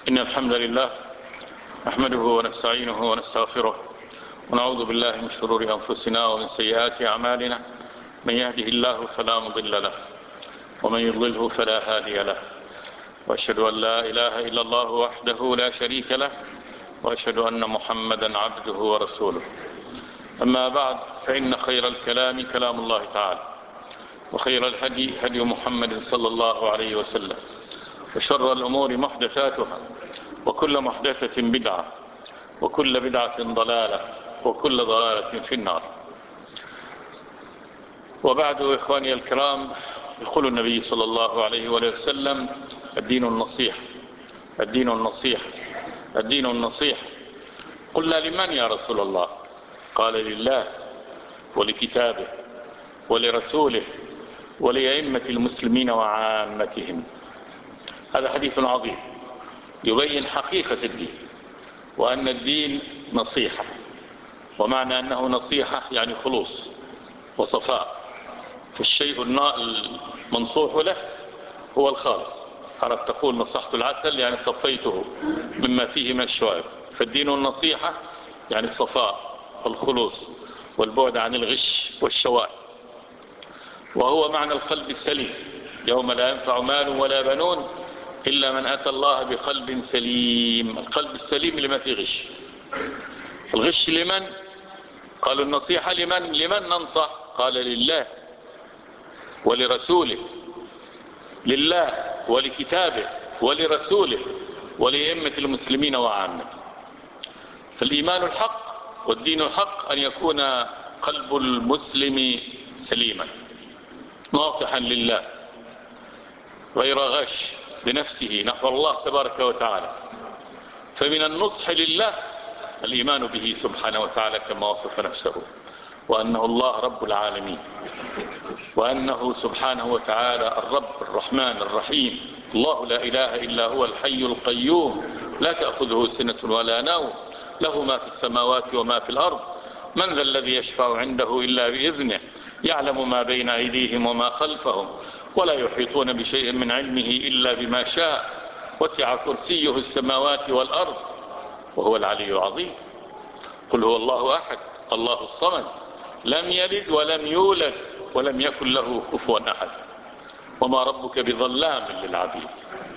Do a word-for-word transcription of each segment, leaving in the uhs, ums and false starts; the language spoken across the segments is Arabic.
إن الحمد لله نحمده ونستعينه ونستغفره ونعوذ بالله من شرور أنفسنا ومن سيئات أعمالنا. من يهده الله فلا مضل له ومن يضلله فلا هادي له، وأشهد أن لا إله إلا الله وحده لا شريك له، وأشهد أن محمدا عبده ورسوله. أما بعد، فإن خير الكلام كلام الله تعالى، وخير الهدي هدي محمد صلى الله عليه وسلم، وشر الأمور محدثاتها، وكل محدثة بدعة، وكل بدعة ضلالة، وكل ضلالة في النار. وبعد، إخواني الكرام، يقول النبي صلى الله عليه وسلم: الدين النصيحة، الدين النصيحة، الدين النصيحة. قلنا: لمن يا رسول الله؟ قال: لله ولكتابه ولرسوله ولأئمة المسلمين وعامتهم. هذا حديث عظيم يبين حقيقة الدين، وأن الدين نصيحة، ومعنى أنه نصيحة يعني خلوص وصفاء. فالشيء المنصوح له هو الخالص. عرب تقول: نصحت العسل يعني صفيته مما فيه من الشوائب. فالدين النصيحة يعني الصفاء والخلوص والبعد عن الغش والشوائب، وهو معنى القلب السليم: يوم لا ينفع مال ولا بنون إلا من أتى الله بقلب سليم. القلب السليم لما فيه غش. الغش لمن؟ قالوا: النصيحة لمن؟ لمن ننصح؟ قال: لله ولرسوله، لله ولكتابه ولرسوله ولأئمة المسلمين وعامته. فالإيمان الحق والدين الحق أن يكون قلب المسلم سليما ناصحا لله، غير غش لنفسه نحو الله تبارك وتعالى. فمن النصح لله الإيمان به سبحانه وتعالى كما وصف نفسه، وأنه الله رب العالمين، وأنه سبحانه وتعالى الرب الرحمن الرحيم. الله لا إله إلا هو الحي القيوم، لا تأخذه سنة ولا نوم، له ما في السماوات وما في الأرض. من ذا الذي يشفع عنده إلا بإذنه، يعلم ما بين أيديهم وما خلفهم، ولا يحيطون بشيء من علمه إلا بما شاء، وسع كرسيه السماوات والأرض، وهو العلي العظيم. قل هو الله أحد الله الصمد، لم يلد ولم يولد ولم يكن له كفوا أحد. وما ربك بظلام للعبيد.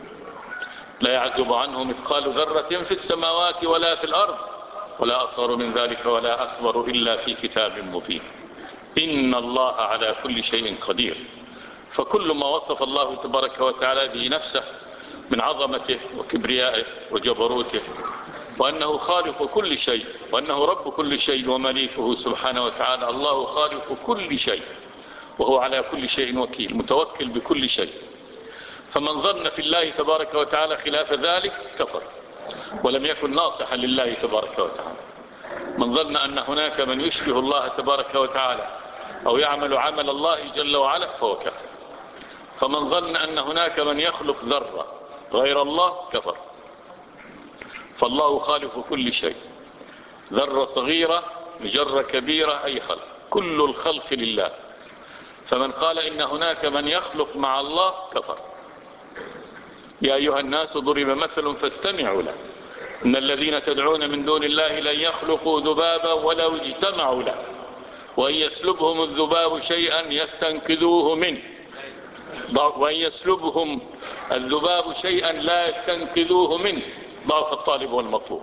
لا يعزب عنه مثقال ذرة في السماوات ولا في الأرض، ولا أصغر من ذلك ولا أكبر إلا في كتاب مبين. إن الله على كل شيء قدير. فكل ما وصف الله تبارك وتعالى به نفسه من عظمته وكبريائه وجبروته، وأنه خالق كل شيء، وأنه رب كل شيء ومليكه سبحانه وتعالى. الله خالق كل شيء، وهو على كل شيء وكيل، متوكل بكل شيء. فمن ظن في الله تبارك وتعالى خلاف ذلك كفر، ولم يكن ناصحا لله تبارك وتعالى. من ظن أن هناك من يشبه الله تبارك وتعالى أو يعمل عمل الله جل وعلا فهو كفر. فمن ظن أن هناك من يخلق ذرة غير الله كفر. فالله خالق كل شيء، ذرة صغيرة مجرة كبيرة أي خلق، كل الخلق لله. فمن قال إن هناك من يخلق مع الله كفر. يا أيها الناس ضرب مثل فاستمعوا له، إن الذين تدعون من دون الله لن يخلقوا ذبابا ولو اجتمعوا له، وإن يسلبهم الذباب شيئا يستنقذوه منه، وإن يسلبهم الذباب شيئا لا يستنقذوه منه، ضعف الطالب والمطلوب.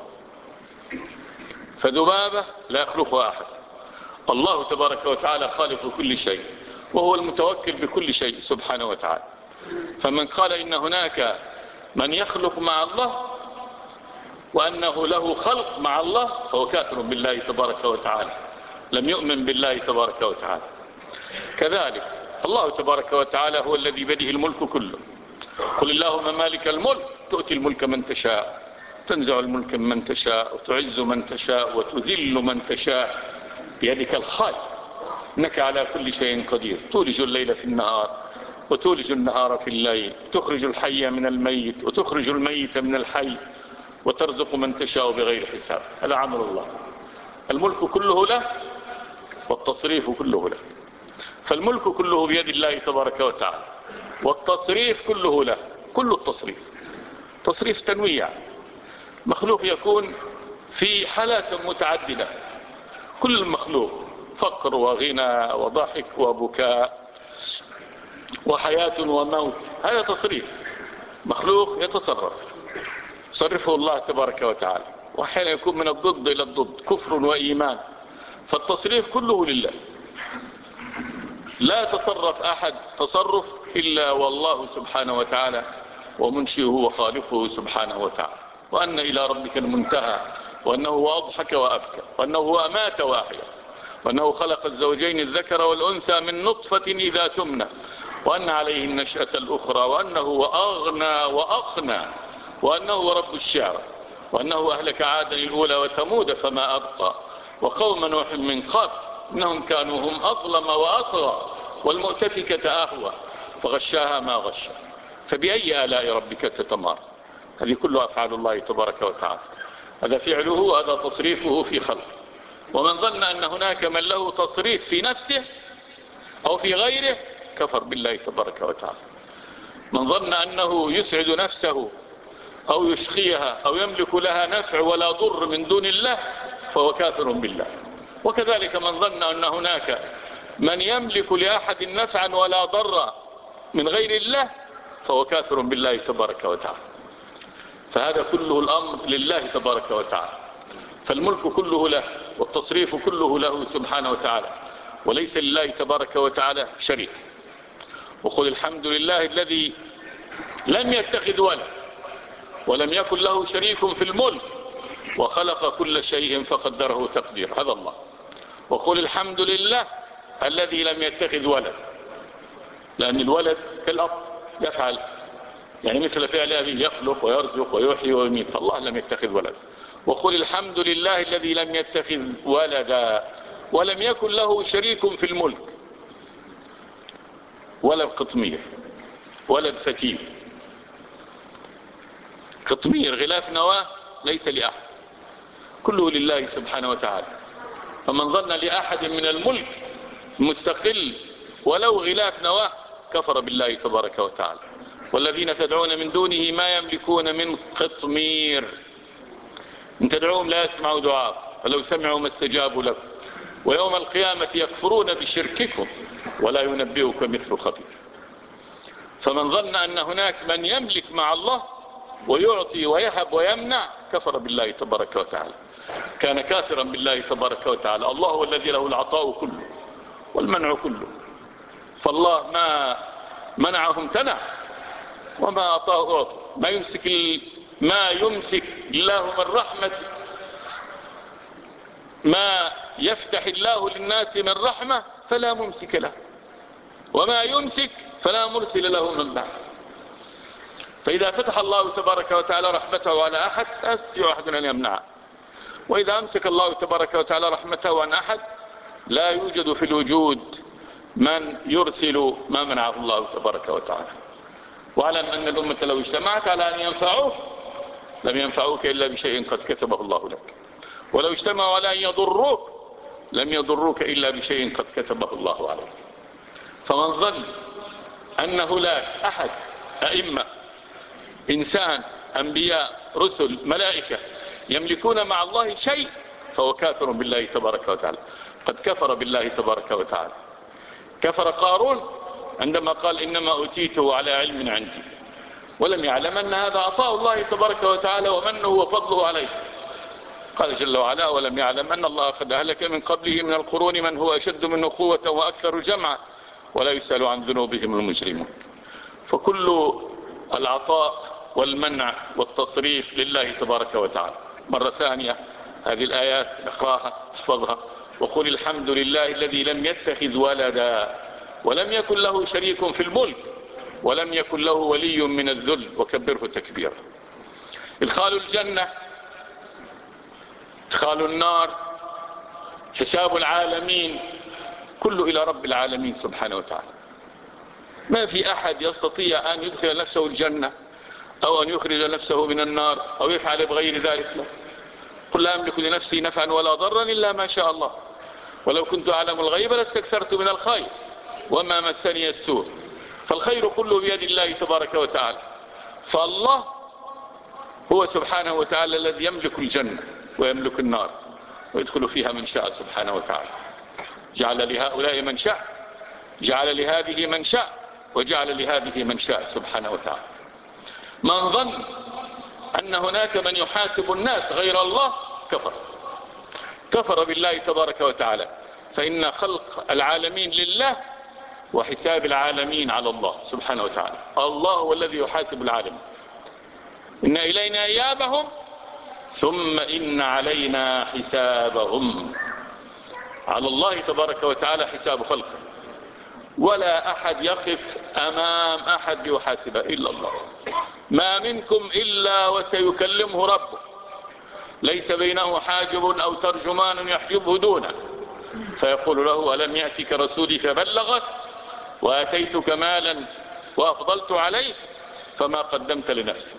فذبابة لا يخلقها أحد. الله تبارك وتعالى خالق كل شيء، وهو المتوكل بكل شيء سبحانه وتعالى. فمن قال إن هناك من يخلق مع الله وأنه له خلق مع الله فهو كافر بالله تبارك وتعالى، لم يؤمن بالله تبارك وتعالى. كذلك الله تبارك وتعالى هو الذي بيده الملك كله. قل اللهم مالك الملك تؤتي الملك من تشاء، تنزع الملك من تشاء، وتعز من تشاء، وتذل من تشاء، بيدك الخير، إنك على كل شيء قدير. تولج الليل في النهار وتولج النهار في الليل، تخرج الحي من الميت وتخرج الميت من الحي، وترزق من تشاء بغير حساب. هذا عمل الله. الملك كله له والتصريف كله له. فالملك كله بيد الله تبارك وتعالى، والتصريف كله له. كل التصريف تصريف تنويع، مخلوق يكون في حالات متعددة، كل مخلوق فقر وغنى وضحك وبكاء وحياة وموت، هذا تصريف. مخلوق يتصرف صرفه الله تبارك وتعالى، وأحيانا يكون من الضد إلى الضد، كفر وإيمان، فالتصريف كله لله. لا تصرف أحد تصرف إلا والله سبحانه وتعالى ومنشئه وخالقه سبحانه وتعالى، وأن إلى ربك المنتهى، وأنه هو أضحك وأبكى، وأنه هو أمات وأحيا، وأنه خلق الزوجين الذكر والأنثى من نطفة إذا تمنى، وأن عليه النشأة الأخرى، وأنه هو أغنى وأقنى، وأنه هو رب الشعر، وأنه أهلك عادا الأولى وثمود فما أبقى، وقوم نوح من قبل إنهم كانوا هم أظلم وأطغى، والمؤتفكة أهوى فغشاها ما غشى. فبأي آلاء ربك تتمار؟ هذه كلها أفعال الله تبارك وتعالى، هذا فعله وهذا تصريفه في خلقه. ومن ظن أن هناك من له تصريف في نفسه أو في غيره كفر بالله تبارك وتعالى. من ظن أنه يسعد نفسه أو يشقيها أو يملك لها نفع ولا ضر من دون الله فهو كافر بالله. وكذلك من ظن أن هناك من يملك لأحد نفعا ولا ضر من غير الله فهو كافر بالله تبارك وتعالى. فهذا كله الأمر لله تبارك وتعالى، فالملك كله له والتصريف كله له سبحانه وتعالى، وليس لله تبارك وتعالى شريك. وقل الحمد لله الذي لم يتخذ ولد ولم يكن له شريك في الملك وخلق كل شيء فقدره تقدير، هذا الله. وقل الحمد لله الذي لم يتخذ ولد، لأن الولد كالأب يفعل يعني مثل فعل أبيه، يخلق ويرزق ويحيي ويميت، فالله لم يتخذ ولد. وقل الحمد لله الذي لم يتخذ ولدا ولم يكن له شريك في الملك، ولد قطمير، ولد فتيل، قطمير غلاف نواه ليس لأحد، كله لله سبحانه وتعالى. فمن ظن لأحد من الملك مستقل ولو غلاف نواه كفر بالله تبارك وتعالى. والذين تدعون من دونه ما يملكون من قطمير، إن تدعوهم لا يسمعوا دعاء فلو سمعوا ما استجابوا لكم ويوم القيامة يكفرون بشرككم ولا ينبئك مثل خبير. فمن ظن أن هناك من يملك مع الله ويعطي ويهب ويمنع كفر بالله تبارك وتعالى، كان كافرا بالله تبارك وتعالى. الله هو الذي له العطاء كله والمنع كله، فالله ما منعه امتنع وما أعطاه أعطى. ما يمسك ما يمسك الله من رحمة، ما يفتح الله للناس من رحمة فلا ممسك له، وما يمسك فلا مرسل له من بعد. فإذا فتح الله تبارك وتعالى رحمته على أحد لا يستطيع أحد أن يمنعه، وإذا أمسك الله تبارك وتعالى رحمته عن أحد لا يوجد في الوجود من يرسل ما منعه الله تبارك وتعالى. واعلم أن الأمة لو اجتمعت على أن ينفعوك لم ينفعوك إلا بشيء قد كتبه الله لك، ولو اجتمعوا على أن يضروك لم يضروك إلا بشيء قد كتبه الله عليك. فمن ظن أن هناك أحد أئمة إنسان أنبياء رسل ملائكة يملكون مع الله شيء فهو كافر بالله تبارك وتعالى، قد كفر بالله تبارك وتعالى. كفر قارون عندما قال إنما أوتيته على علم عندي، ولم يعلم أن هذا عطاء الله تبارك وتعالى ومنه وفضله عليه. قال جل وعلا ولم يعلم أن الله قد أهلك من قبله من القرون من هو أشد منه قوة وأكثر جمعا ولا يسأل عن ذنوبهم المجرمون. فكل العطاء والمنع والتصريف لله تبارك وتعالى. مرة ثانية هذه الآيات اقراها احفظها. وقل الحمد لله الذي لم يتخذ ولدا ولم يكن له شريك في الملك ولم يكن له ولي من الذل وكبره تكبيرا. ادخال الجنة، ادخال النار، حساب العالمين كله إلى رب العالمين سبحانه وتعالى. ما في أحد يستطيع أن يدخل نفسه الجنة أو أن يخرج نفسه من النار أو يفعل بغير ذلك له. قل لا أملك لنفسي نفعا ولا ضرا إلا ما شاء الله ولو كنت أعلم الغيب لاستكثرت من الخير وما مسني السوء. فالخير كله بيد الله تبارك وتعالى. فالله هو سبحانه وتعالى الذي يملك الجنة ويملك النار ويدخل فيها من شاء سبحانه وتعالى. جعل لهؤلاء من شاء، جعل لهذه من شاء، وجعل لهذه من شاء سبحانه وتعالى. من ظن أن هناك من يحاسب الناس غير الله كفر، كفر بالله تبارك وتعالى، فإن خلق العالمين لله وحساب العالمين على الله سبحانه وتعالى. الله هو الذي يحاسب العالم. إن إلينا إيابهم ثم إن علينا حسابهم. على الله تبارك وتعالى حساب خلقه، ولا أحد يقف أمام أحد يحاسبه إلا الله. ما منكم إلا وسيكلمه ربه، ليس بينه حاجب أو ترجمان يحجبه دونه، فيقول له ألم يأتك رسولي فبلغك وآتيتك مالا وأفضلت عليك فما قدمت لنفسك.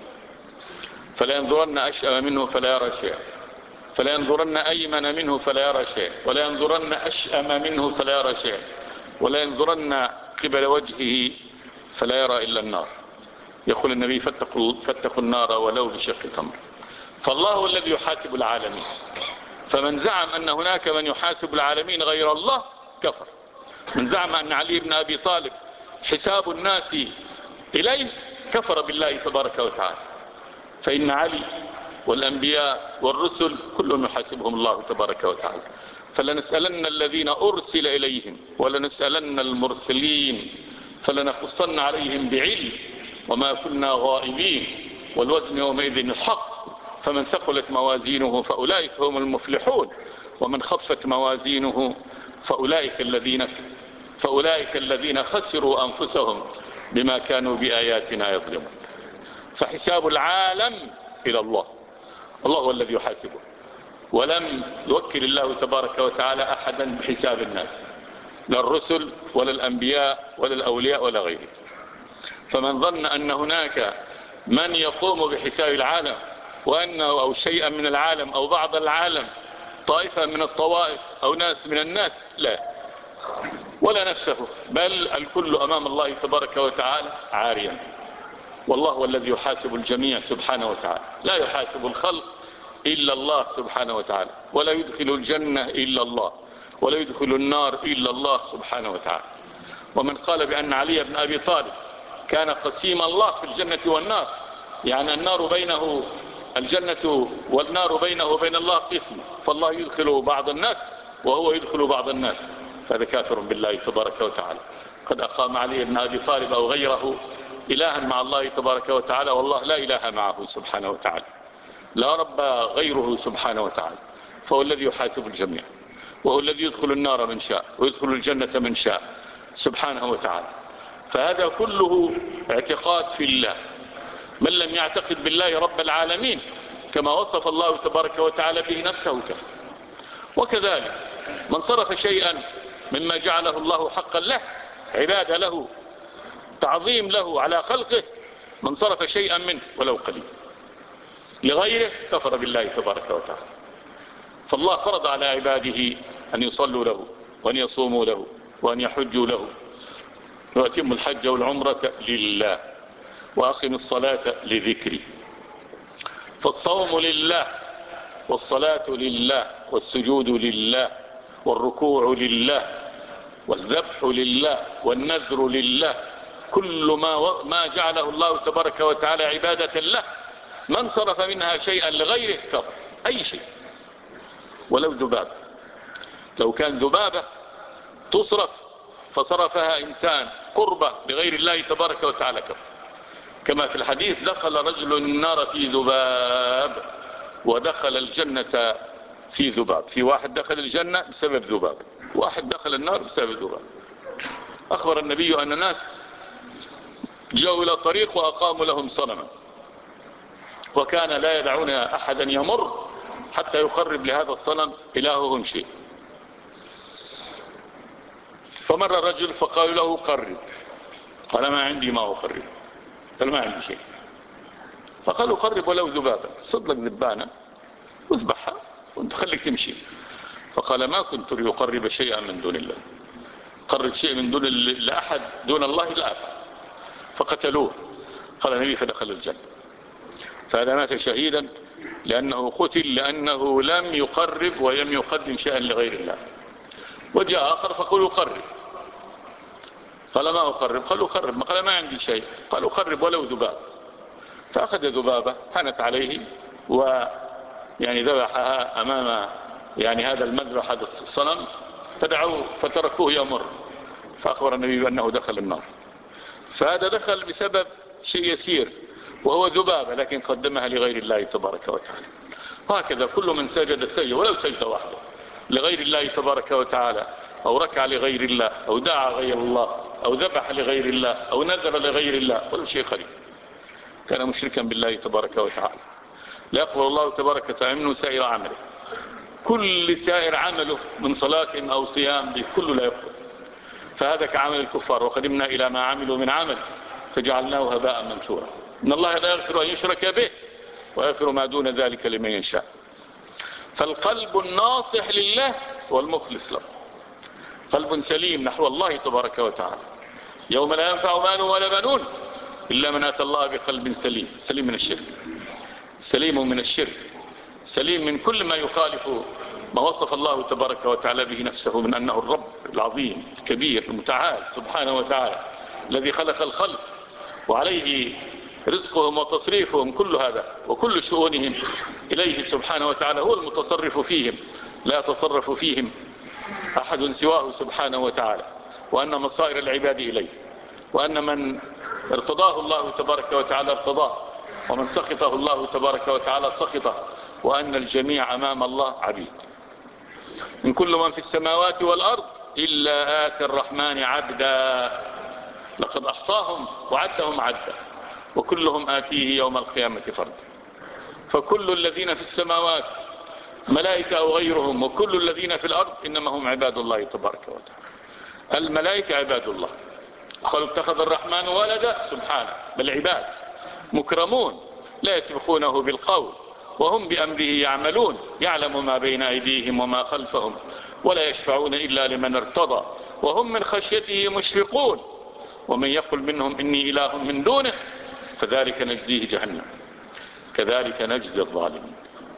فلا ينظرن أشأم منه فلا يرى شيئا، فلا ينظرن أيمن منه فلا يرى شيئا، ولا ينظرن أشأم منه فلا يرى شيئا، ولا ينظرن قبل وجهه فلا يرى إلا النار. يقول النبي فاتقوا, فاتقوا النار ولو بشق تمر. فالله هو الذي يحاسب العالمين. فمن زعم أن هناك من يحاسب العالمين غير الله كفر. من زعم أن علي بن أبي طالب حساب الناس إليه كفر بالله تبارك وتعالى، فإن علي والأنبياء والرسل كلهم يحاسبهم الله تبارك وتعالى. فلنسألن الذين أرسل إليهم ولنسألن المرسلين فلنقصن عليهم بعلم وما كنا غائبين والوزن يومئذ الحق. فمن ثقلت موازينه فأولئك هم المفلحون، ومن خفت موازينه فأولئك الذين فأولئك الذين خسروا أنفسهم بما كانوا بآياتنا يظلمون. فحساب العالم إلى الله، الله هو الذي يحاسبه، ولم يوكل الله تبارك وتعالى أحدا بحساب الناس، لا الرسل ولا الأنبياء ولا الأولياء ولا غيره. فمن ظن أن هناك من يقوم بحساب العالم وأنه أو شيئا من العالم أو بعض العالم، طائفة من الطوائف أو ناس من الناس، لا، ولا نفسه، بل الكل أمام الله تبارك وتعالى عاريا. والله هو الذي يحاسب الجميع سبحانه وتعالى. لا يحاسب الخلق إلا الله سبحانه وتعالى، ولا يدخل الجنة إلا الله، ولا يدخل النار إلا الله سبحانه وتعالى. ومن قال بأن علي بن أبي طالب كان قسيم الله في الجنة والنار، يعني النار بينه الجنة والنار بينه وبين الله قسم، فالله يدخل بعض الناس وهو يدخل بعض الناس، فهذا كافر بالله تبارك وتعالى. قد أقام علي بن أبي طالب أو غيره إلها مع الله تبارك وتعالى، والله لا إله معه سبحانه وتعالى، لا رب غيره سبحانه وتعالى. فهو الذي يحاسب الجميع، وهو الذي يدخل النار من شاء ويدخل الجنة من شاء سبحانه وتعالى. فهذا كله اعتقاد في الله. من لم يعتقد بالله رب العالمين كما وصف الله تبارك وتعالى به نفسه كفر. وكذلك من صرف شيئا مما جعله الله حقا له، عبادة له، تعظيم له على خلقه، من صرف شيئا منه ولو قليل لغيره كفر بالله تبارك وتعالى. فالله فرض على عباده أن يصلوا له وأن يصوموا له وأن يحجوا له ويتم الحج والعمرة لله وأقم الصلاة لذكري. فالصوم لله، والصلاة لله، والسجود لله، والركوع لله، والذبح لله، والنذر لله، كل ما ما جعله الله تبارك وتعالى عبادة له، من صرف منها شيئا لغيره كفر. أي شيء، ولو ذبابة، لو كان ذبابة تصرف فصرفها إنسان قربة لغير الله تبارك وتعالى كفر. كما في الحديث دخل رجل النار في ذباب ودخل الجنة في ذباب. في واحد دخل الجنة بسبب ذباب، واحد دخل النار بسبب ذباب. أخبر النبي أن الناس جاءوا إلى طريق وأقاموا لهم صنما، وكان لا يدعون أحدا يمر حتى يقرب لهذا الصنم إلههم شيء. فمر الرجل فقالوا له قرب، قال ما عندي ما أقرب، قال ما عندي شيء. فقالوا قرب ولو ذبابا، صد لك ذبانة واذبحها وانت خليك تمشي. فقال ما كنت ليقرب شيئا من دون الله، قرب شيء من دون لأحد دون الله لا أفعل. فقتلوه. قال النبي فدخل الجنة. فهذا مات شهيدا لأنه قتل لأنه لم يقرب ولم يقدم شيئا لغير الله. وجاء آخر فقل أقرب، قال ما أقرب، قال أقرب، قال ما عندي شيء، قال أقرب ولو ذباب، فأخذ ذبابة هنت عليه ويعني ذبحها أمام يعني هذا المذبح هذا الصنم، فدعوه فتركوه يمر، فأخبر النبي بأنه دخل النار. فهذا دخل بسبب شيء يسير وهو ذبابة، لكن قدمها لغير الله تبارك وتعالى. وهكذا كل من سجد سجد ولو سجد واحدة لغير الله تبارك وتعالى، أو ركع لغير الله، أو دعا غير الله، أو ذبح لغير الله، أو نذر لغير الله، ولا شيء خليل، كان مشركا بالله تبارك وتعالى. لا يقبل الله تبارك وتعالى منه سائر عمله، كل سائر عمله من صلاة أو صيام كله لا يقبل. فهذا كعمل الكفار، وقدمنا إلى ما عملوا من عمل فجعلناه هباء منثورا. إن الله لا يغفر أن يشرك به ويغفر ما دون ذلك لمن يشاء. فالقلب الناصح لله والمخلص له، قلب سليم نحو الله تبارك وتعالى، يوم لا ينفع مال ولا بنون إلا من أتى الله بقلب سليم، سليم من الشرك، سليم من الشرك، سليم من كل ما يخالف ما وصف الله تبارك وتعالى به نفسه من أنه الرب العظيم الكبير المتعال سبحانه وتعالى، الذي خلق الخلق وعليه رزقهم وتصريفهم، كل هذا وكل شؤونهم إليه سبحانه وتعالى، هو المتصرف فيهم، لا يتصرف فيهم أحد سواه سبحانه وتعالى. وأن مصائر العباد إليه، وأن من ارتضاه الله تبارك وتعالى ارتضاه، ومن سخطه الله تبارك وتعالى سخطه، وأن الجميع أمام الله عبيد. من كل من في السماوات والأرض إلا آتي الرحمن عبدا، لقد أحصاهم وعدهم عدا، وكلهم آتيه يوم القيامة فردا. فكل الذين في السماوات ملائكة أو غيرهم، وكل الذين في الأرض إنما هم عباد الله تبارك وتعالى. الملائكة عباد الله، قالوا اتخذ الرحمن ولدا، سبحانه، بل عباد مكرمون لا يسبقونه بالقول وهم بأمره يعملون، يعلم ما بين أيديهم وما خلفهم ولا يشفعون إلا لمن ارتضى وهم من خشيته مشفقون، ومن يقل منهم إني إله من دونه فذلك نجزيه جهنم كذلك نجزي الظالمين.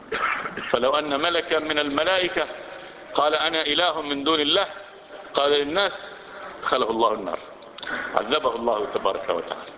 فلو أن ملكا من الملائكة قال أنا إله من دون الله قال للناس دخله الله النار، عذبه الله تبارك وتعالى.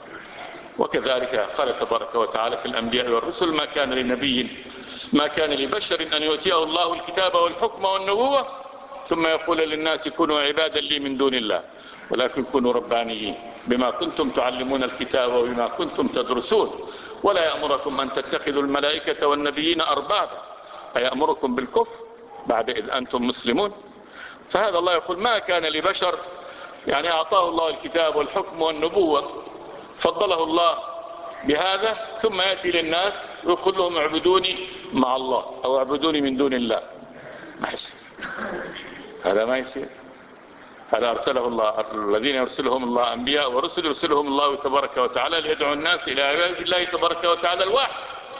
وكذلك قال تبارك وتعالى في الأنبياء والرسل ما كان لنبي ما كان لبشر أن يؤتيه الله الكتاب والحكم والنبوة ثم يقول للناس كونوا عبادا لي من دون الله ولكن كونوا ربانيين بما كنتم تعلمون الكتاب وبما كنتم تدرسون ولا يأمركم أن تتخذوا الملائكة والنبيين أربابا أيأمركم بالكفر بعد إذ أنتم مسلمون. فهذا الله يقول ما كان لبشر، يعني أعطاه الله الكتاب والحكم والنبوة فضله الله بهذا ثم يأتي للناس ويقول لهم اعبدوني مع الله أو اعبدوني من دون الله. ما يصير، هذا ما يصير. هذا أرسله الله، الذين يرسلهم الله أنبياء ورسل يرسلهم الله تبارك وتعالى ليدعو الناس إلى عبادة الله تبارك وتعالى الواحد.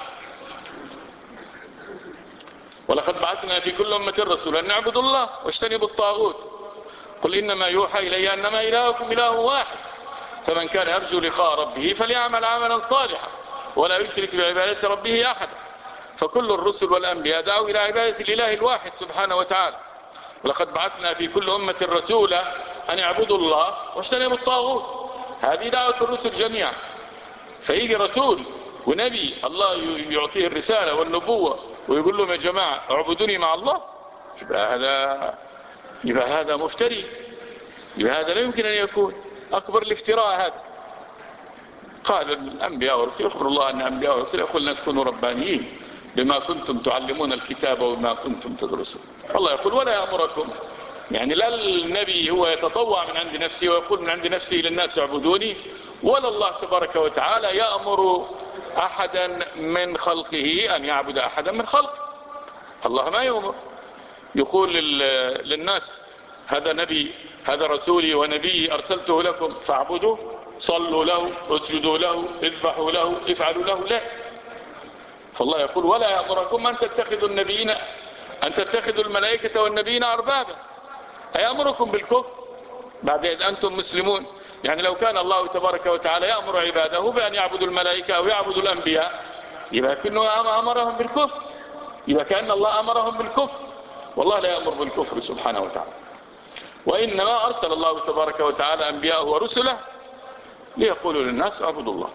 ولقد بعثنا في كل أمة رسولا أن اعبدوا الله واجتنبوا الطاغوت قل إنما يوحى إلي أنما إلهكم إله واحد فمن كان يرجو لقاء ربه فليعمل عملا صالحا ولا يشرك بعبادة ربه أحدا. فكل الرسل والأنبياء دعوا إلى عبادة الإله الواحد سبحانه وتعالى. ولقد بعثنا في كل أمة رسولا أن يعبدوا الله واجتنبوا الطاغوت، هذه دعوة الرسل جميعا. فيجي رسول ونبي الله يعطيه الرسالة والنبوة ويقول لهم يا جماعة اعبدوني مع الله، يبقى هذا يبقى هذا مفتري، يبقى هذا لا يمكن أن يكون، أكبر الافتراء هذا. قال الأنبياء والرسل يخبر الله أن الأنبياء والرسل يقول الناس كونوا ربانيين بما كنتم تعلمون الكتاب وبما كنتم تدرسون. الله يقول ولا يأمركم، يعني لا النبي هو يتطوع من عند نفسه ويقول من عند نفسه للناس اعبدوني، ولا الله تبارك وتعالى يأمر أحدا من خلقه أن يعبد أحدا من خلقه. الله ما يأمر، يقول للناس هذا نبي هذا رسولي ونبي أرسلته لكم فاعبدوا صلوا له اسجدوا له اذبحوا له افعلوا له، لا. فالله يقول ولا يأمركم أن تتخذوا النبيين أن تتخذوا الملائكة والنبيين أربابا أيأمركم بالكفر بعد إذ أنتم مسلمون. يعني لو كان الله تبارك وتعالى يأمر عباده بأن يعبدوا الملائكة أو يعبدوا الأنبياء يبقى كأنه أمرهم بالكفر، يبقى كأن الله أمرهم بالكفر، والله لا يأمر بالكفر سبحانه وتعالى. وإنما أرسل الله تبارك وتعالى أنبياءه ورسله ليقولوا للناس اعبدوا الله.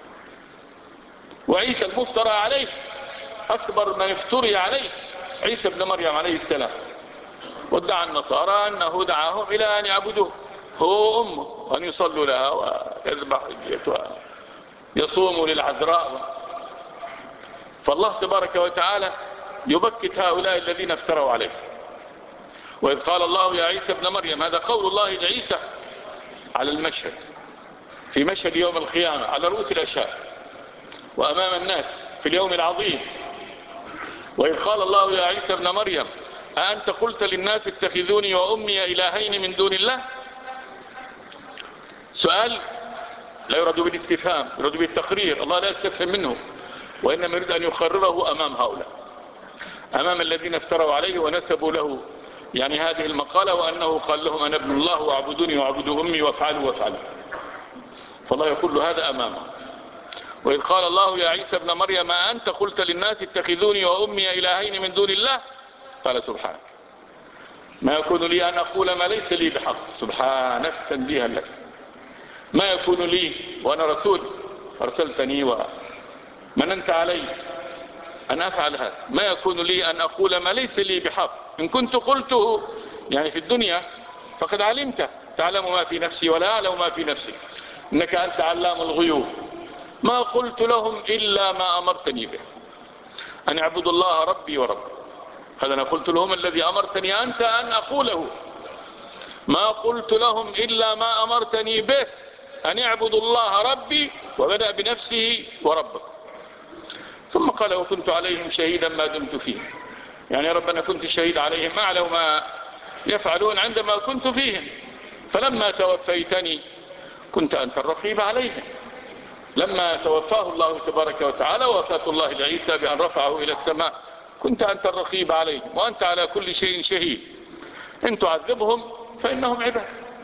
وعيسى المفترى عليه أكبر من افتري عليه عيسى ابن مريم عليه السلام، وادعى النصارى أنه دعاهم إلى أن يعبدوه هو أمه، وأن يصلوا لها ويذبح جيتها يصوموا للعذراء. فالله تبارك وتعالى يبكت هؤلاء الذين افتروا عليه. وإذ قال الله يا عيسى ابن مريم، هذا قول الله لعيسى على المشهد، في مشهد يوم القيامة على رؤوس الأشهاد وأمام الناس في اليوم العظيم. وإذ قال الله يا عيسى ابن مريم أأنت قلت للناس اتخذوني وأمي إلهين من دون الله؟ سؤال لا يرد بالاستفهام، يرد بالتقرير. الله لا يستفهم منه، وإنما يريد أن يقرره أمام هؤلاء، أمام الذين افتروا عليه ونسبوا له يعني هذه المقالة، وأنه قال لهم أنا ابن الله واعبدوني واعبدوا أمي وافعلوا وافعلوا. فالله يقول له هذا أمامه. وإذ قال الله يا عيسى ابن مريم أنت قلت للناس اتخذوني وأمي إلهين من دون الله؟ قال سبحانك ما يكون لي أن أقول ما ليس لي بحق، سبحانك تنبيها لك، ما يكون لي وأنا رسول أرسلتني ومننت علي أن أفعل هذا، ما يكون لي أن أقول ما ليس لي بحق، إن كنت قلته يعني في الدنيا فقد علمت، تعلم ما في نفسي ولا أعلم ما في نفسي، إنك أنت علام الغيوب. ما قلت لهم إلا ما أمرتني به أن اعبدوا الله ربي وربكم، هذا أنا قلت لهم الذي أمرتني أنت أن أقوله. ما قلت لهم إلا ما أمرتني به أن اعبدوا الله ربي، وبدأ بنفسه وربكم، ثم قال وكنت عليهم شهيدا ما دمت فيهم، يعني يا رب أنا كنت شهيد عليهم، أعلم ما يفعلون عندما كنت فيهم، فلما توفيتني كنت أنت الرقيب عليهم. لما توفاه الله تبارك وتعالى وفاة الله لعيسى بأن رفعه إلى السماء كنت أنت الرقيب عليهم، وأنت على كل شيء شهيد. إن تعذبهم فإنهم عباد،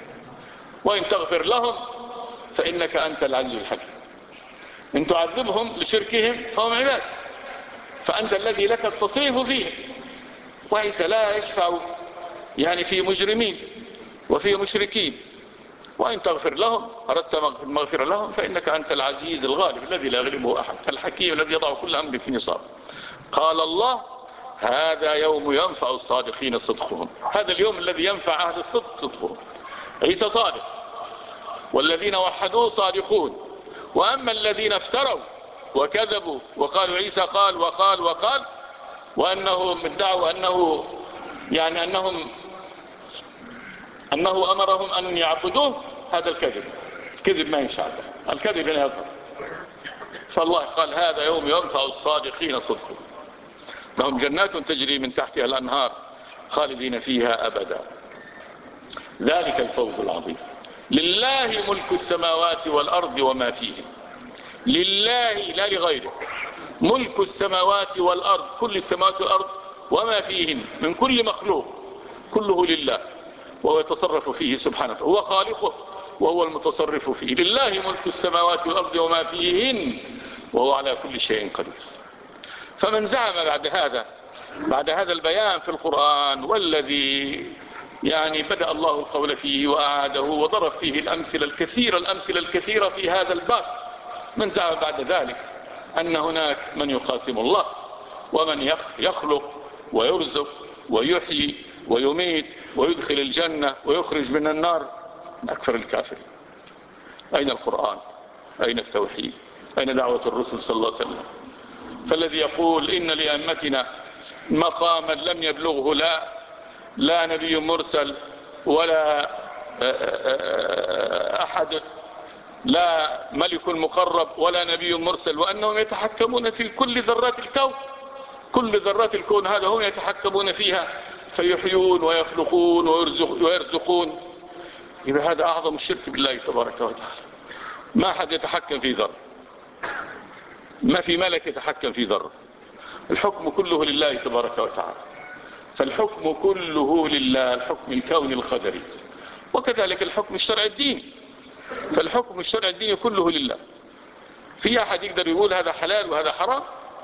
وإن تغفر لهم فإنك أنت العزيز الحكيم. إن تعذبهم لشركهم فهم عباد، فأنت الذي لك التصريف فيه. وعيسى لا يشفع يعني في مجرمين وفي مشركين، وإن تغفر لهم أردت مغفر لهم فإنك أنت العزيز الغالب الذي لا يغلبه أحد، الحكيم الذي يضع كل أمر في نصاب. قال الله هذا يوم ينفع الصادقين صدقهم، هذا اليوم الذي ينفع أهل الصدق صدقهم. عيسى صادق والذين وحدوه صادقون، وأما الذين افتروا وكذبوا وقالوا عيسى قال وقال وقال وأنهم ادعوا أنه يعني أنهم أنه أمرهم أن يعبدوه، هذا الكذب، كذب ما ينشاء الله، الكذب لا يظهر. فالله قال هذا يوم ينفع الصادقين صدقهم، لهم جنات تجري من تحتها الأنهار خالدين فيها أبدا، ذلك الفوز العظيم. لله ملك السماوات والأرض وما فيهم، لله لا لغيره، ملك السماوات والأرض، كل السماوات والأرض وما فيهن من كل مخلوق كله لله، وهو يتصرف فيه سبحانه، هو خالقه وهو المتصرف فيه. لله ملك السماوات والأرض وما فيهن وهو على كل شيء قدير. فمن زعم بعد هذا بعد هذا البيان في القرآن، والذي يعني بدأ الله القول فيه وأعاده وضرب فيه الأمثلة الكثيرة الأمثلة الكثيرة في هذا الباب، من زعم بعد ذلك أن هناك من يقاسم الله ومن يخلق ويرزق ويحيي ويميت ويدخل الجنة ويخرج من النار، أكثر الكافر. أين القرآن؟ أين التوحيد؟ أين دعوة الرسل صلى الله عليه وسلم؟ فالذي يقول إن لأمتنا مقاما لم يبلغه لا لا نبي مرسل ولا أحد، لا ملك مقرب ولا نبي مرسل، وأنهم يتحكمون في كل ذرات الكون، كل ذرات الكون هذا هم يتحكمون فيها، فيحيون ويخلقون ويرزقون. إذا هذا أعظم الشرك بالله تبارك وتعالى. ما حد يتحكم في ذر، ما في ملك يتحكم في ذر، الحكم كله لله تبارك وتعالى. فالحكم كله لله، الحكم الكوني القدري، وكذلك الحكم الشرعي الديني، فالحكم الشرعي الديني كله لله. في أحد يقدر يقول هذا حلال وهذا حرام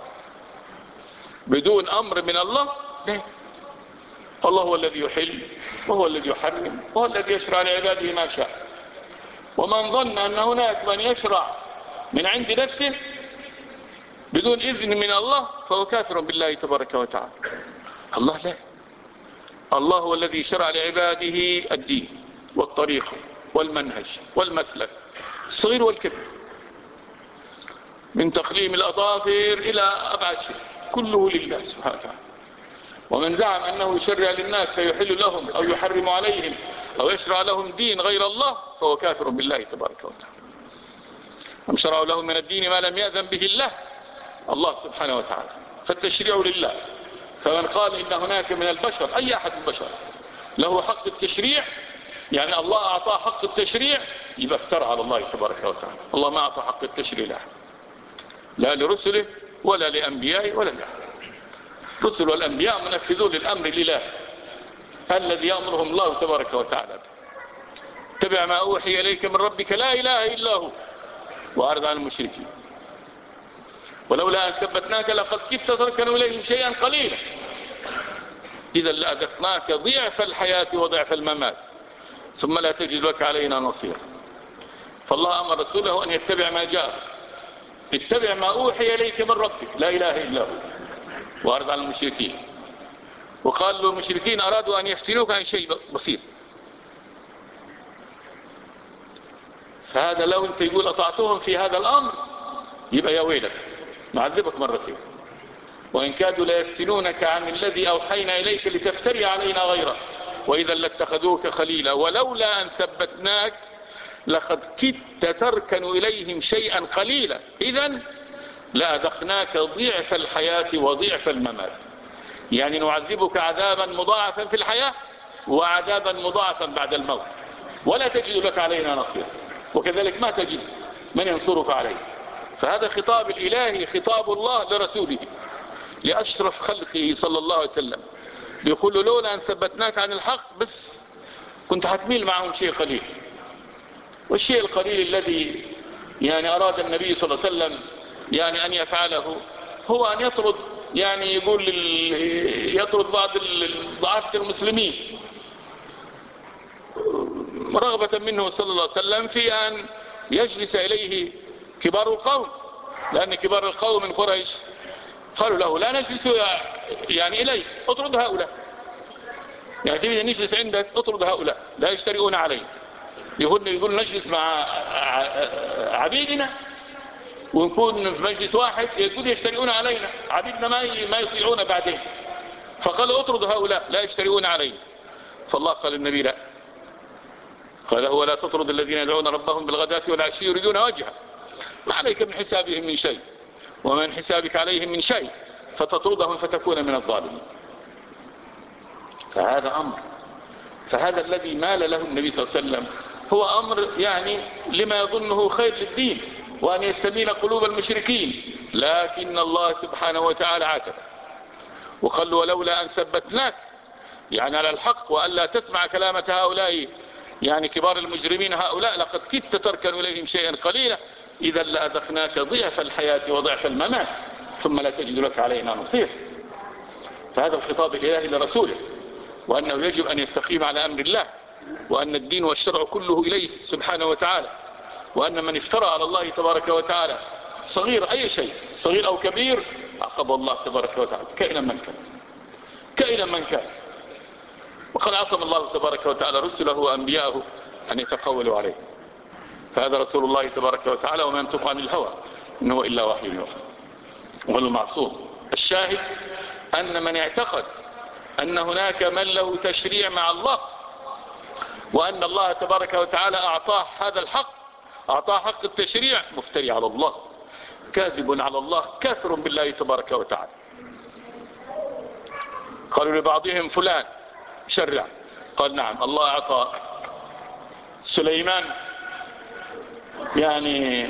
بدون أمر من الله؟ لا. الله هو الذي يحل وهو الذي يحرم وهو الذي يشرع لعباده ما شاء. ومن ظن أن هناك من يشرع من عند نفسه بدون إذن من الله فهو كافر بالله تبارك وتعالى. الله لا، الله هو الذي شرع لعباده الدين والطريقة والمنهج والمسلك الصغير والكبير، من تقليم الأظافر إلى أبعد شيء، كله لله سبحانه وتعالى. ومن زعم أنه يشرع للناس فيحل لهم أو يحرم عليهم أو يشرع لهم دين غير الله فهو كافر بالله تبارك وتعالى. أم شرعوا لهم من الدين ما لم يأذن به الله الله سبحانه وتعالى، فالتشريع لله. فمن قال إن هناك من البشر أي أحد البشر له حق التشريع، يعني الله أعطاه حق التشريع، يبقى افترى على الله تبارك وتعالى. الله ما أعطى حق التشريع له، لا لرسله ولا لأنبيائه ولا لأحد. رسل والأنبياء منفذون للأمر الإلهي الذي يأمرهم الله تبارك وتعالى. اتبع ما أوحي إليك من ربك لا إله إلا هو وأعرض عن المشركين ولولا أن ثبتناك لقد كدت تركن إليهم شيئا قليلا إذا لأذقناك ضعف الحياة وضعف الممات ثم لا تجد لك علينا نصيرا. فالله أمر رسوله أن يتبع ما جاء، اتبع ما أوحي إليك من ربك لا إله إلا هو وأعرض عن المشركين. وقال له المشركين أرادوا أن يفتنوك عن شيء بسيط، فهذا لو أنت يقول أطعتهم في هذا الأمر يبقى يا ويلك نعذبك مرتين، وإن كادوا لا يفتنونك عن الذي أوحينا إليك لتفتري علينا غيره وإذا لاتخذوك خليلا ولولا أن ثبتناك لقد كدت تركن إليهم شيئا قليلا إذا لأذقناك ضعف الحياة وضعف الممات. يعني نعذبك عذابا مضاعفا في الحياة وعذابا مضاعفا بعد الموت ولا تجد لك علينا نصيرا، وكذلك ما تجد من ينصرك عليه. فهذا خطاب الإلهي، خطاب الله لرسوله لأشرف خلقه صلى الله عليه وسلم، بيقول له لولا أن ثبتناك عن الحق بس كنت هتميل معهم شيء قليل. والشيء القليل الذي يعني أراد النبي صلى الله عليه وسلم يعني أن يفعله هو أن يطرد، يعني يقول يطرد بعض ضعافة المسلمين رغبة منه صلى الله عليه وسلم في أن يجلس إليه كبار القوم، لأن كبار القوم من قريش قالوا له لا نجلس يعني إليك، اطرد هؤلاء، يعني تريد نجلس عندك اطرد هؤلاء لا يشترئون عليه. يقول يقول نجلس مع عبيدنا ونكون في مجلس واحد يقول يشترئون علينا، عبيدنا ما ما يطيعون بعدين، فقال اطرد هؤلاء لا يشترئون عليه. فالله قال النبي لا، قال هو لا تطرد الذين يدعون ربهم بالغداة والعشي يريدون وجهه ما عليك من حسابهم من شيء ومن حسابك عليهم من شيء فتطردهم فتكون من الظالمين. فهذا أمر، فهذا الذي مال له النبي صلى الله عليه وسلم هو أمر يعني لما يظنه خير للدين وأن يستميل قلوب المشركين، لكن الله سبحانه وتعالى عاتب وقال له ولولا أن ثبتناك يعني على الحق وألا تسمع كلامة هؤلاء يعني كبار المجرمين هؤلاء لقد كدت تركن إليهم شيئا قليلا إذا لأذقناك ضعف الحياة وضعف الممات ثم لا تجد لك علينا نصير. فهذا الخطاب الإلهي لرسوله، وأنه يجب أن يستقيم على أمر الله، وأن الدين والشرع كله إليه سبحانه وتعالى، وأن من افترى على الله تبارك وتعالى صغير أي شيء صغير أو كبير عقب الله تبارك وتعالى كائنا من كان كائنا من كان. وقد عصم الله تبارك وتعالى رسله وأنبياءه أن يتقولوا عليه. فهذا رسول الله تبارك وتعالى وما ينطق عن الهوى إن هو إلا وحي يوحى وهو المعصوم. الشاهد أن من اعتقد أن هناك من له تشريع مع الله وأن الله تبارك وتعالى أعطاه هذا الحق، أعطاه حق التشريع، مفتري على الله، كاذب على الله، كافر بالله تبارك وتعالى. قالوا لبعضهم فلان شرع، قال نعم الله أعطى سليمان يعني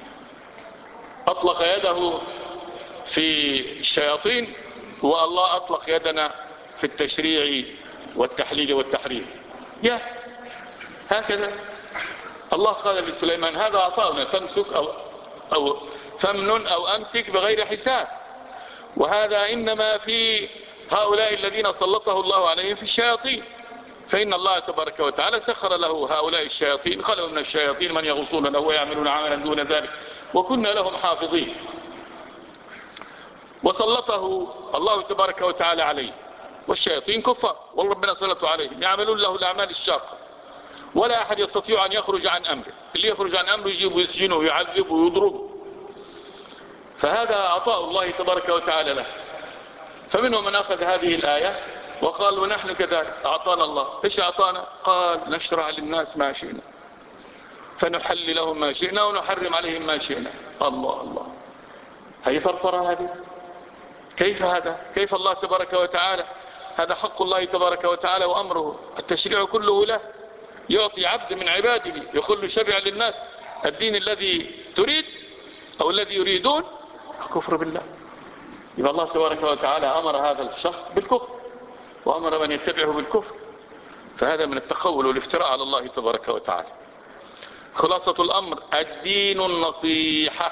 أطلق يده في الشياطين والله أطلق يدنا في التشريع والتحليل والتحريم. يا هكذا الله قال لسليمان هذا أعطانا فامسك أو, أو فامنن أو أمسك بغير حساب. وهذا إنما في هؤلاء الذين سلطه الله عليهم في الشياطين، فإن الله تبارك وتعالى سخر له هؤلاء الشياطين، خلوا من الشياطين من يغوصون له ويعملون عملا دون ذلك وكنا لهم حافظين. وسلطه الله تبارك وتعالى عليه، والشياطين كفار والله ربنا سلطوا عليهم يعملون له الأعمال الشاقة، ولا أحد يستطيع أن يخرج عن أمره، اللي يخرج عن أمره يجيب ويسجنه ويعذب ويضرب. فهذا عطاء الله تبارك وتعالى له. فمنهم من أخذ هذه الآية وقال ونحن كذلك أعطانا الله. إيش أعطانا؟ قال نشرع للناس ما شئنا، فنحل لهم ما شئنا ونحرم عليهم ما شئنا. الله الله، هي طرطرة هذه؟ كيف هذا؟ كيف الله تبارك وتعالى؟ هذا حق الله تبارك وتعالى وأمره، التشريع كله له، يعطي عبد من عباده يقول له شرع للناس الدين الذي تريد أو الذي يريدون. كفر بالله. يبقى الله تبارك وتعالى أمر هذا الشخص بالكفر وأمر من يتبعه بالكفر، فهذا من التقول والافتراء على الله تبارك وتعالى. خلاصة الأمر الدين النصيحة،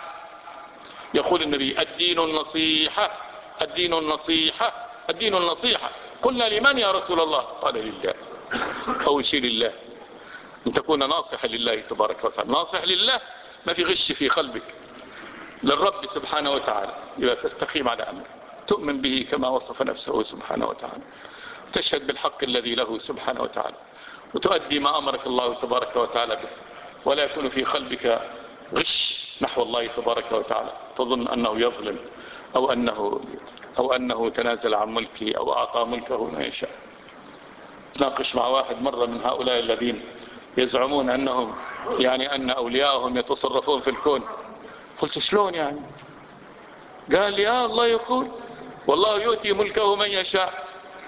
يقول النبي الدين النصيحة الدين النصيحة الدين النصيحة. قلنا لمن يا رسول الله؟ قال لله. أول شيء لله، أن تكون ناصحا لله تبارك وتعالى، ناصح لله ما في غش في قلبك، للرب سبحانه وتعالى، إذا تستقيم على أمره، تؤمن به كما وصف نفسه سبحانه وتعالى، تشهد بالحق الذي له سبحانه وتعالى، وتؤدي ما أمرك الله تبارك وتعالى به، ولا يكون في قلبك غش نحو الله تبارك وتعالى، تظن أنه يظلم أو أنه, أو أنه تنازل عن ملكه أو أعطى ملكه ما يشاء. تناقش مع واحد مرة من هؤلاء الذين يزعمون أنهم يعني أن أولياءهم يتصرفون في الكون، قلت شلون يعني؟ قال لي آه الله يقول والله يؤتي ملكه من يشاء.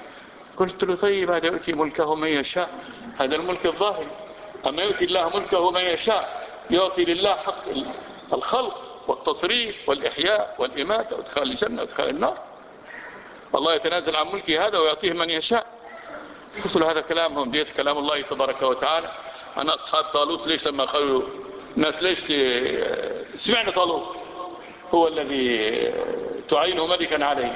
قلت له طيب هذا يؤتي ملكه من يشاء هذا الملك الظاهر، أما يؤتي الله ملكه من يشاء يعطي لله حق الخلق والتصريف والإحياء والإماتة وادخال الجنة وادخال النار. الله يتنازل عن ملكه هذا ويعطيه من يشاء. قلت له هذا كلامهم، ديت كلام الله تبارك وتعالى. أنا أصحاب طالوت ليش لما قالوا الناس ليش سمعنا طالوت هو الذي تعينه ملكا عليه،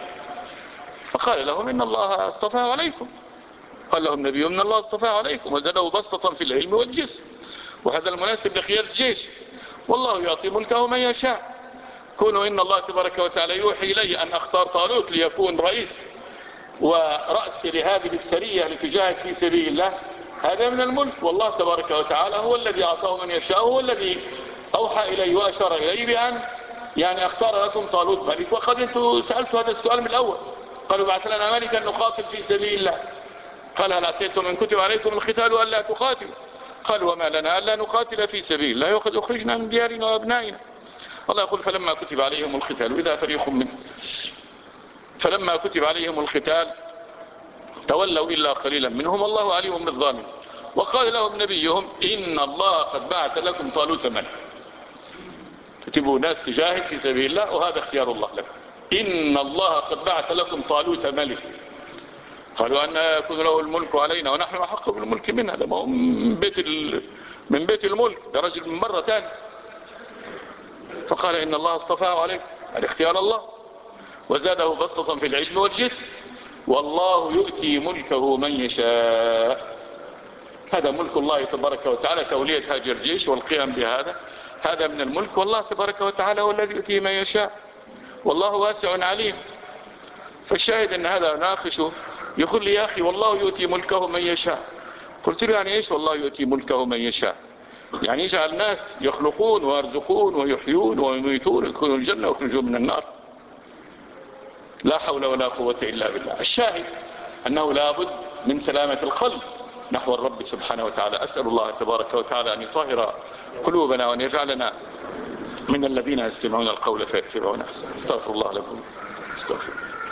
فقال لهم إن الله اصطفاه عليكم، قال لهم نبي من الله اصطفاه عليكم وزاده بسطة في العلم والجسم، وهذا المناسب لقيادة الجيش، والله يعطي ملكه من يشاء. كونوا إن الله تبارك وتعالى يوحي إلي أن أختار طالوت ليكون رئيس ورأس لهذه السرية لتجاهد في سبيل الله، هذا من الملك، والله تبارك وتعالى هو الذي أعطاه من يشاء، هو الذي أوحى إليه وأشار إليه بأن يعني أختار لكم طالوت ملك. وقد أنتم سألتوا هذا السؤال من الأول، قالوا بعث لنا ملكا نقاتل في سبيل الله، قال هل عسيتم إن كتب عليكم القتال ألا تقاتلوا؟ قالوا وما لنا ألا نقاتل في سبيل الله وقد أخرجنا من ديارنا وأبنائنا. الله يقول فلما كتب عليهم القتال إذا فريق من فلما كتب عليهم القتال تولوا إلا قليلا منهم الله عليهم بالظالمين. وقال لهم نبيهم إن الله قد بعث لكم طالوت ملك، تتبوا ناس تجاهد في سبيل الله وهذا اختيار الله لكم. إن الله قد بعث لكم طالوت ملك. قالوا أن يكون له الملك علينا ونحن أحق بالملك منه، ده من بيت من بيت الملك، ده رجل من مرة ثانية. فقال إن الله اصطفاه عليكم، هذا اختيار الله، وزاده بسطة في العلم والجسم، والله يؤتي ملكه من يشاء. هذا ملك الله تبارك وتعالى، تولية هاجر الجيش والقيام بهذا، هذا من الملك، والله تبارك وتعالى هو الذي يؤتيه من يشاء، والله واسع عليم. فالشاهد أن هذا ناقشه يقول لي يا أخي والله يؤتي ملكه من يشاء. قلت له يعني إيش والله يؤتي ملكه من يشاء؟ يعني يجعل الناس يخلقون ويرزقون ويحيون ويميتون ويدخلون الجنة ويخرجون من النار؟ لا حول ولا قوة إلا بالله. الشاهد أنه لا بد من سلامة القلب نحو الرب سبحانه وتعالى. أسأل الله تبارك وتعالى أن يطهر قلوبنا وأن يجعلنا من الذين يستمعون القول فيتبعون أحسنه. استغفر الله لكم. استغفر